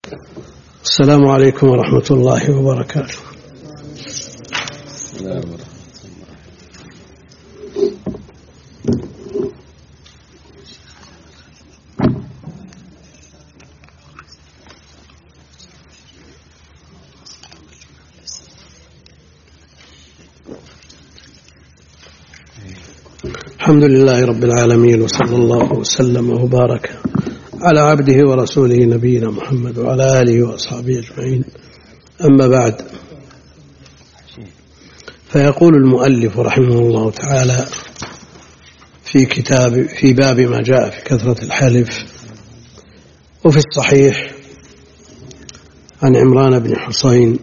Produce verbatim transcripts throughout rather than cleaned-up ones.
السلام عليكم ورحمة الله وبركاته. الحمد لله رب العالمين، وصلى الله وسلم وبارك على عبده ورسوله نبينا محمد وعلى آله وأصحابه أجمعين. أما بعد، فيقول المؤلف رحمه الله تعالى في كتاب في باب ما جاء في كثرة الحلف. وفي الصحيح عن عمران بن حسين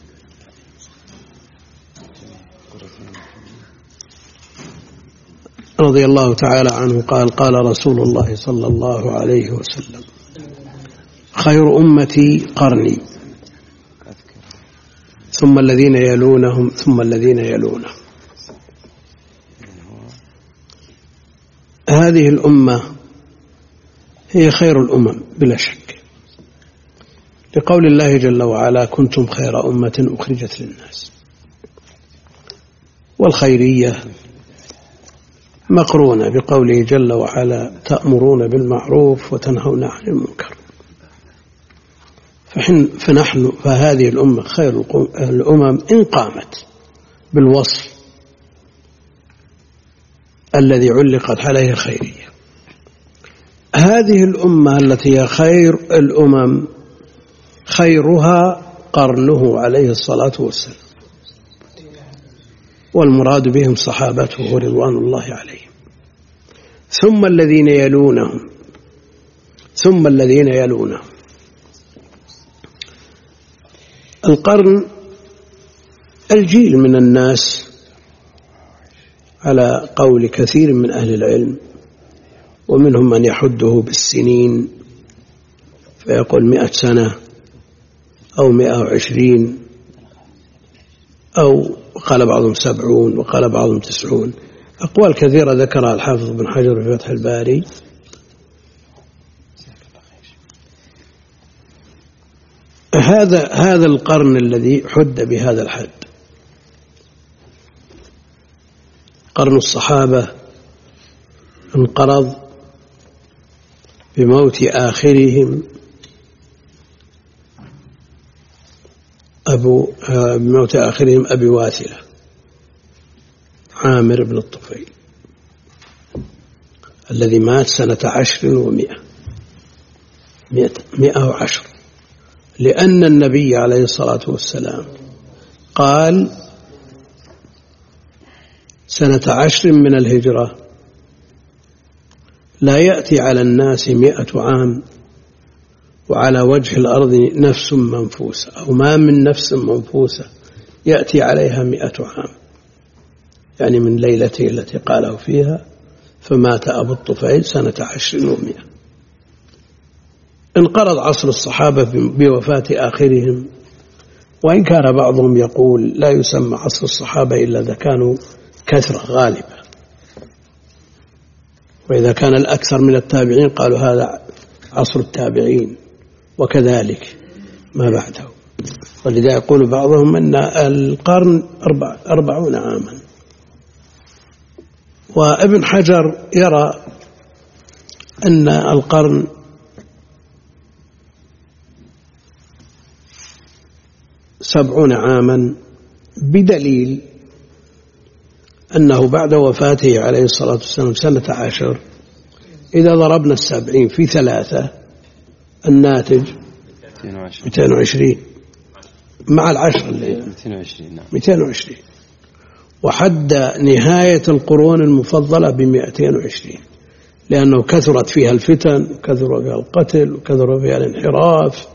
رضي الله تعالى عنه قال: قال رسول الله صلى الله عليه وسلم: خير أمتي قرني، ثم الذين يلونهم، ثم الذين يلونهم. هذه الأمة هي خير الأمم بلا شك، لقول الله جل وعلا: كنتم خير أمة أخرجت للناس. والخيرية مقرونة بقوله جل وعلا: تأمرون بالمعروف وتنهون عن المنكر. فنحن فهذه الأمة خير الأمم إن قامت بالوصف الذي علقت عليه الخيرية. هذه الأمة التي هي خير الأمم خيرها قرنه عليه الصلاة والسلام، والمراد بهم صحابته رضوان الله عليهم، ثم الذين يلونهم، ثم الذين يلونهم. القرن الجيل من الناس على قول كثير من أهل العلم، ومنهم من يحده بالسنين فيقول مئة سنة أو مئة وعشرين، أو وقال بعضهم سبعون، وقال بعضهم تسعون. أقوال كثيرة ذكرها الحافظ بن حجر في فتح الباري. هذا هذا القرن الذي حد بهذا الحد قرن الصحابة انقرض بموت آخرهم أبو بموت آخرهم أبي واثلة عامر بن الطفيل، الذي مات سنة عشر ومئة مئة وعشر، لأن النبي عليه الصلاة والسلام قال: سنة عشر من الهجرة لا يأتي على الناس مئة عام وعلى وجه الأرض نفس منفوسة، أو ما من نفس منفوسة يأتي عليها مئة عام، يعني من ليلته التي قاله فيها فمات أبو الطفيل سنة عشر ومئة. انقرض عصر الصحابة بوفاة آخرهم، وإن كان بعضهم يقول لا يسمى عصر الصحابة إلا إذا كانوا كثرة غالبة، وإذا كان الأكثر من التابعين قالوا هذا عصر التابعين، وكذلك ما بعده. ولذا يقول بعضهم أن القرن أربع أربعون عاما. وابن حجر يرى أن القرن سبعون عاما، بدليل أنه بعد وفاته عليه الصلاة والسلام سنة عشر، إذا ضربنا السبعين في ثلاثة الناتج مئتين وعشرين مع العشر اللي مئتين وعشرين، وحد نهاية القرون المفضلة بمئتين وعشرين، لأنه كثرت فيها الفتن، وكثر فيها القتل، وكثر فيها الانحراف.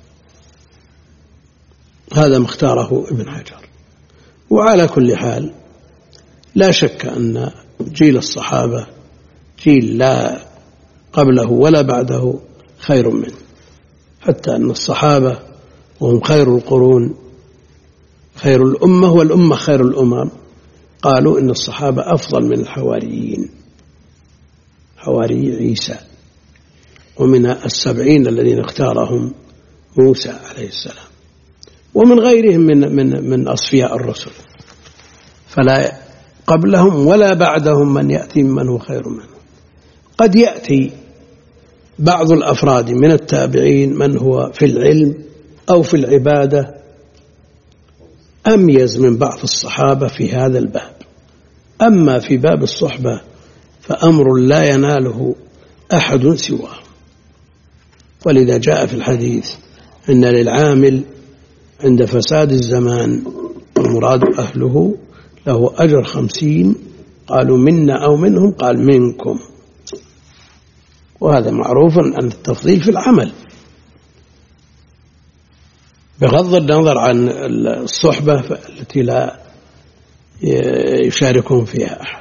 هذا مختاره ابن حجر. وعلى كل حال لا شك أن جيل الصحابة جيل لا قبله ولا بعده خير منه، حتى أن الصحابة وهم خير القرون خير الأمة، والأمة خير الأمم، قالوا إن الصحابة أفضل من الحواريين، حواري عيسى. ومن السبعين الذين اختارهم موسى عليه السلام، ومن غيرهم من من من أصفياء الرسل، فلا قبلهم ولا بعدهم من يأتي من هو خير منه. قد يأتي بعض الأفراد من التابعين من هو في العلم أو في العبادة أميز من بعض الصحابة في هذا الباب، أما في باب الصحبة فأمر لا يناله أحد سواه. ولذا جاء في الحديث إن للعامل عند فساد الزمان المراد أهله له أجر خمسين، قالوا منا أو منهم، قال منكم. وهذا معروف أن التفضيل في العمل بغض النظر عن الصحبة التي لا يشاركون فيها أحد.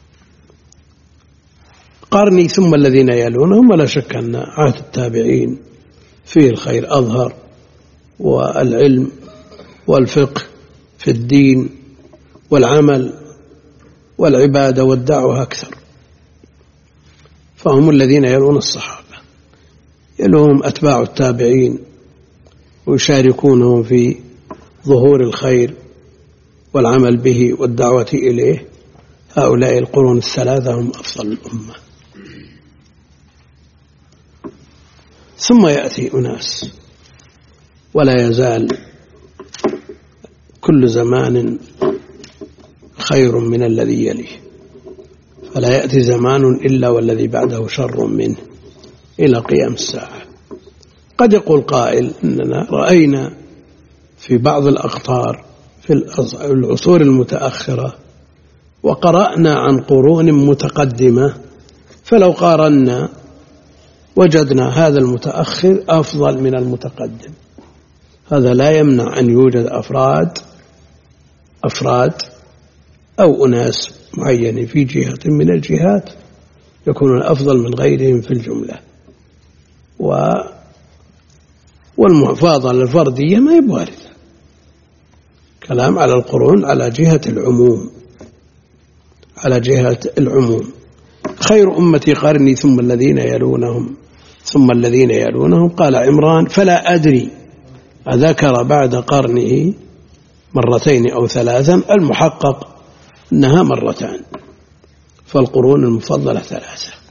قرني ثم الذين يلونهم، ولا شك أن عهد التابعين فيه الخير أظهر، والعلم والفقه في الدين والعمل والعبادة والدعوة أكثر، فهم الذين يلون الصحابة، يلونهم أتباع التابعين ويشاركونهم في ظهور الخير والعمل به والدعوة إليه. هؤلاء القرون الثلاثة هم أفضل الأمة. ثم يأتي أناس، ولا يزال كل زمان خير من الذي يليه، فلا يأتي زمان إلا والذي بعده شر منه إلى قيام الساعة. قد يقول قائل إننا رأينا في بعض الأقطار في العصور المتأخرة وقرأنا عن قرون متقدمة، فلو قارنا وجدنا هذا المتأخر أفضل من المتقدم. هذا لا يمنع أن يوجد أفراد أفراد أو أناس معينين في جهة من الجهات يكونون أفضل من غيرهم في الجملة، والمفاضلة الفردية ما يبواردة. كلام على القرون على جهة العموم، على جهة العموم. خير أمتي قرني ثم الذين يلونهم ثم الذين يلونهم. قال عمران فلا أدري أذكر بعد قرنه مرتين أو ثلاثا، المحقق أنها مرتان، فالقرون المفضلة ثلاثة.